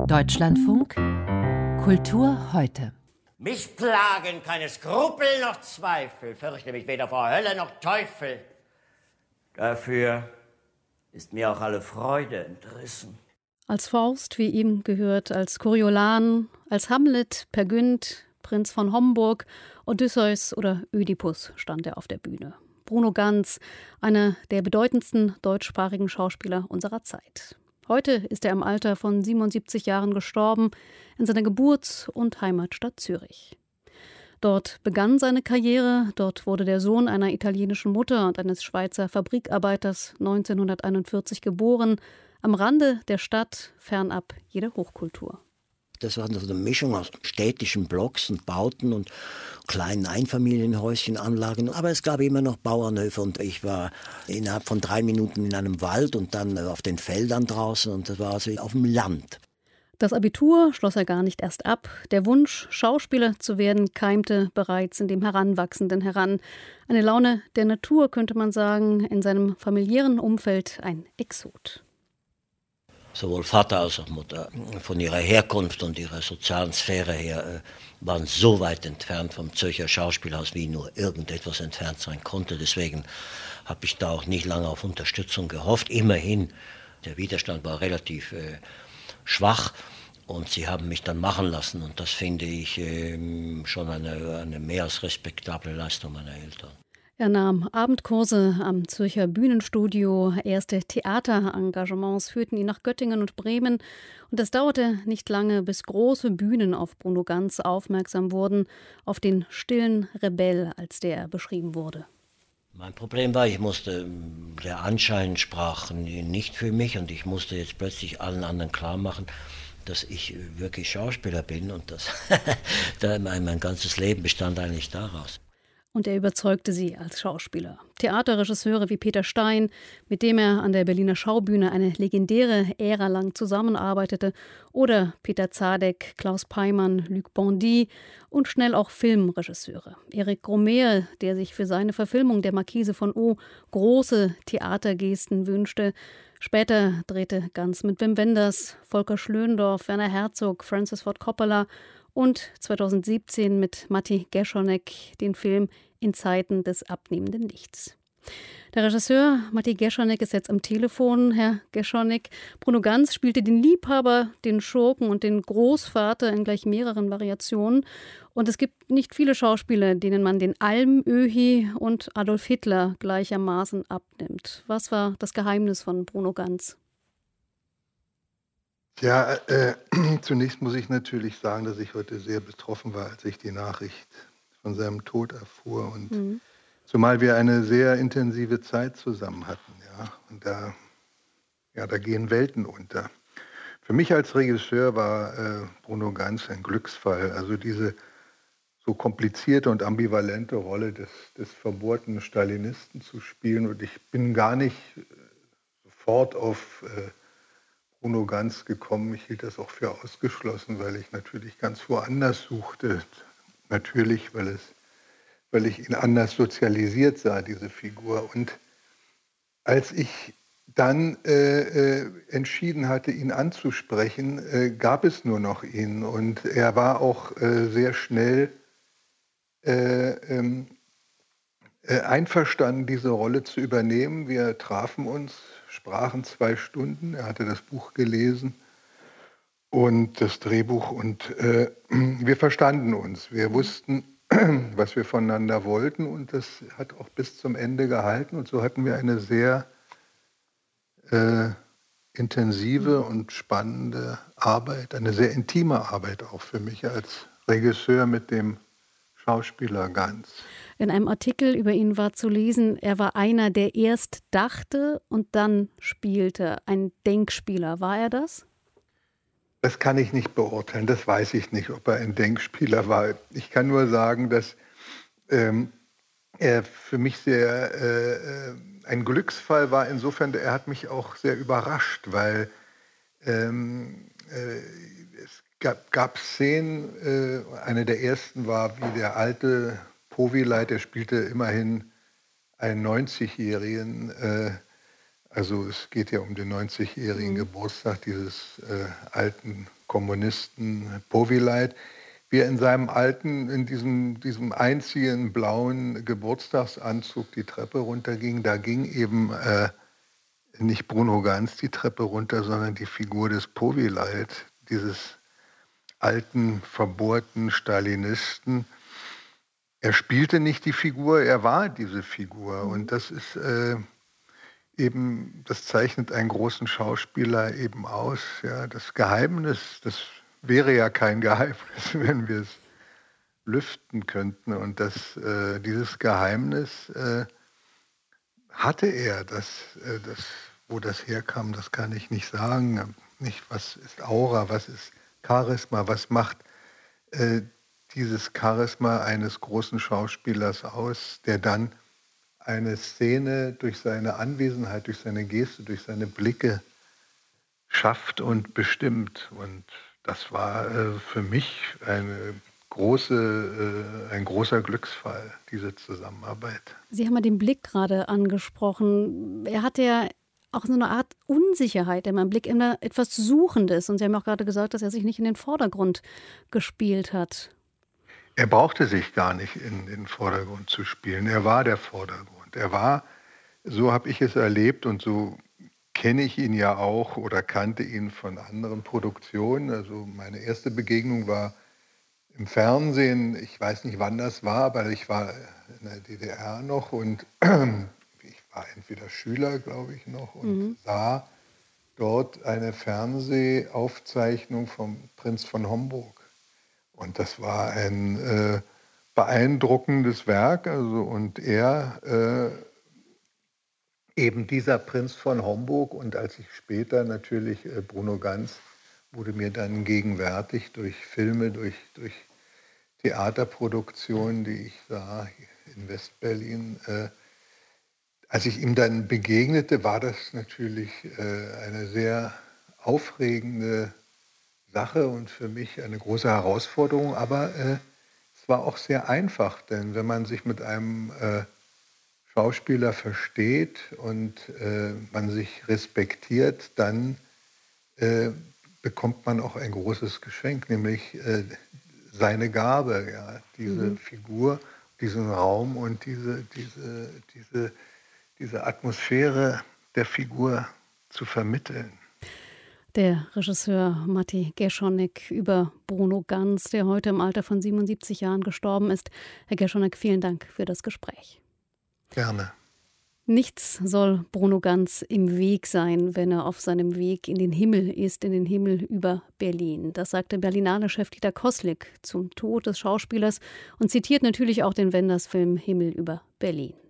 Deutschlandfunk Kultur heute. Mich plagen keine Skrupel noch Zweifel, fürchte mich weder vor Hölle noch Teufel. Dafür ist mir auch alle Freude entrissen. Als Faust, wie ihm gehört, als Coriolan, als Hamlet, Peer Gynt, Prinz von Homburg, Odysseus oder Ödipus stand er auf der Bühne. Bruno Ganz, einer der bedeutendsten deutschsprachigen Schauspieler unserer Zeit. Heute ist er im Alter von 77 Jahren gestorben, in seiner Geburts- und Heimatstadt Zürich. Dort begann seine Karriere, dort wurde der Sohn einer italienischen Mutter und eines Schweizer Fabrikarbeiters 1941 geboren, am Rande der Stadt, fernab jeder Hochkultur. Das war so eine Mischung aus städtischen Blocks und Bauten und kleinen Einfamilienhäuschenanlagen. Aber es gab immer noch Bauernhöfe und ich war innerhalb von 3 Minuten in einem Wald und dann auf den Feldern draußen und das war also auf dem Land. Das Abitur schloss er gar nicht erst ab. Der Wunsch, Schauspieler zu werden, keimte bereits in dem Heranwachsenden heran. Eine Laune der Natur, könnte man sagen, in seinem familiären Umfeld ein Exot. Sowohl Vater als auch Mutter von ihrer Herkunft und ihrer sozialen Sphäre her waren so weit entfernt vom Zürcher Schauspielhaus, wie nur irgendetwas entfernt sein konnte. Deswegen habe ich da auch nicht lange auf Unterstützung gehofft. Immerhin, der Widerstand war relativ schwach und sie haben mich dann machen lassen. Und das finde ich schon eine mehr als respektable Leistung meiner Eltern. Er nahm Abendkurse am Zürcher Bühnenstudio. Erste Theaterengagements führten ihn nach Göttingen und Bremen. Und es dauerte nicht lange, bis große Bühnen auf Bruno Ganz aufmerksam wurden, auf den stillen Rebell, als der beschrieben wurde. Mein Problem war, der Anschein sprach nicht für mich und ich musste jetzt plötzlich allen anderen klar machen, dass ich wirklich Schauspieler bin und dass mein ganzes Leben bestand eigentlich daraus. Und er überzeugte sie als Schauspieler. Theaterregisseure wie Peter Stein, mit dem er an der Berliner Schaubühne eine legendäre Ära lang zusammenarbeitete, oder Peter Zadek, Klaus Peimann, Luc Bondy und schnell auch Filmregisseure. Eric Romer, der sich für seine Verfilmung der Marquise von O große Theatergesten wünschte. Später drehte Ganz mit Wim Wenders, Volker Schlöndorff, Werner Herzog, Francis Ford Coppola und 2017 mit Matti Geschonek den Film In Zeiten des abnehmenden Lichts. Der Regisseur Matti Geschonek ist jetzt am Telefon. Herr Geschonek, Bruno Ganz spielte den Liebhaber, den Schurken und den Großvater in gleich mehreren Variationen. Und es gibt nicht viele Schauspieler, denen man den Almöhi und Adolf Hitler gleichermaßen abnimmt. Was war das Geheimnis von Bruno Ganz? Ja, zunächst muss ich natürlich sagen, dass ich heute sehr betroffen war, als ich die Nachricht von seinem Tod erfuhr. Und zumal wir eine sehr intensive Zeit zusammen hatten. Ja, und da gehen Welten unter. Für mich als Regisseur war Bruno Ganz ein Glücksfall. Also diese so komplizierte und ambivalente Rolle des verbohrten Stalinisten zu spielen. Und ich bin gar nicht sofort auf Bruno Ganz gekommen. Ich hielt das auch für ausgeschlossen, weil ich natürlich ganz woanders suchte. Natürlich, weil ich ihn anders sozialisiert sah, diese Figur. Und als ich dann entschieden hatte, ihn anzusprechen, gab es nur noch ihn. Und er war auch sehr schnell einverstanden, diese Rolle zu übernehmen. Wir trafen uns, sprachen 2 Stunden. Er hatte das Buch gelesen und das Drehbuch und wir verstanden uns. Wir wussten, was wir voneinander wollten und das hat auch bis zum Ende gehalten. Und so hatten wir eine sehr intensive und spannende Arbeit, eine sehr intime Arbeit auch für mich als Regisseur mit dem Schauspieler Ganz. In einem Artikel über ihn war zu lesen, er war einer, der erst dachte und dann spielte. Ein Denkspieler. War er das? Das kann ich nicht beurteilen. Das weiß ich nicht, ob er ein Denkspieler war. Ich kann nur sagen, dass er für mich sehr ein Glücksfall war. Insofern, er hat mich auch sehr überrascht, weil es gab Szenen, eine der ersten war, wie der alte Povileit, der spielte immerhin einen 90-Jährigen, also es geht ja um den 90-jährigen Geburtstag dieses alten Kommunisten Povilleit, wie er in seinem alten, in diesem einzigen blauen Geburtstagsanzug die Treppe runterging. Da ging eben nicht Bruno Ganz die Treppe runter, sondern die Figur des Povilleit, dieses alten, verbohrten Stalinisten. Er spielte nicht die Figur, er war diese Figur. Und das ist eben, das zeichnet einen großen Schauspieler eben aus. Ja, das Geheimnis, das wäre ja kein Geheimnis, wenn wir es lüften könnten. Und dieses Geheimnis hatte er. Wo das herkam, das kann ich nicht sagen. Nicht, was ist Aura, was ist Charisma, was macht dieses Charisma eines großen Schauspielers aus, der dann eine Szene durch seine Anwesenheit, durch seine Geste, durch seine Blicke schafft und bestimmt. Und das war für mich ein großer Glücksfall, diese Zusammenarbeit. Sie haben ja den Blick gerade angesprochen. Er hatte ja auch so eine Art Unsicherheit, immer im Blick, immer etwas Suchendes. Und Sie haben auch gerade gesagt, dass er sich nicht in den Vordergrund gespielt hat. Er brauchte sich gar nicht in den Vordergrund zu spielen. Er war der Vordergrund. Er war, so habe ich es erlebt und so kenne ich ihn ja auch oder kannte ihn von anderen Produktionen. Also meine erste Begegnung war im Fernsehen. Ich weiß nicht, wann das war, aber ich war in der DDR noch und ich war entweder Schüler, glaube ich, noch und sah dort eine Fernsehaufzeichnung vom Prinz von Homburg. Und das war ein beeindruckendes Werk. Und er, eben dieser Prinz von Homburg, und als ich später natürlich Bruno Ganz, wurde mir dann gegenwärtig durch Filme, durch Theaterproduktionen, die ich sah in Westberlin. Als ich ihm dann begegnete, war das natürlich eine sehr aufregende Sache und für mich eine große Herausforderung, aber es war auch sehr einfach, denn wenn man sich mit einem Schauspieler versteht und man sich respektiert, dann bekommt man auch ein großes Geschenk, nämlich seine Gabe, ja, diese Figur, diesen Raum und diese Atmosphäre der Figur zu vermitteln. Der Regisseur Matti Geschonek über Bruno Ganz, der heute im Alter von 77 Jahren gestorben ist. Herr Geschonek, vielen Dank für das Gespräch. Gerne. Nichts soll Bruno Ganz im Weg sein, wenn er auf seinem Weg in den Himmel ist, in den Himmel über Berlin. Das sagte Berlinale-Chef Dieter Koßlik zum Tod des Schauspielers und zitiert natürlich auch den Wenders-Film Himmel über Berlin.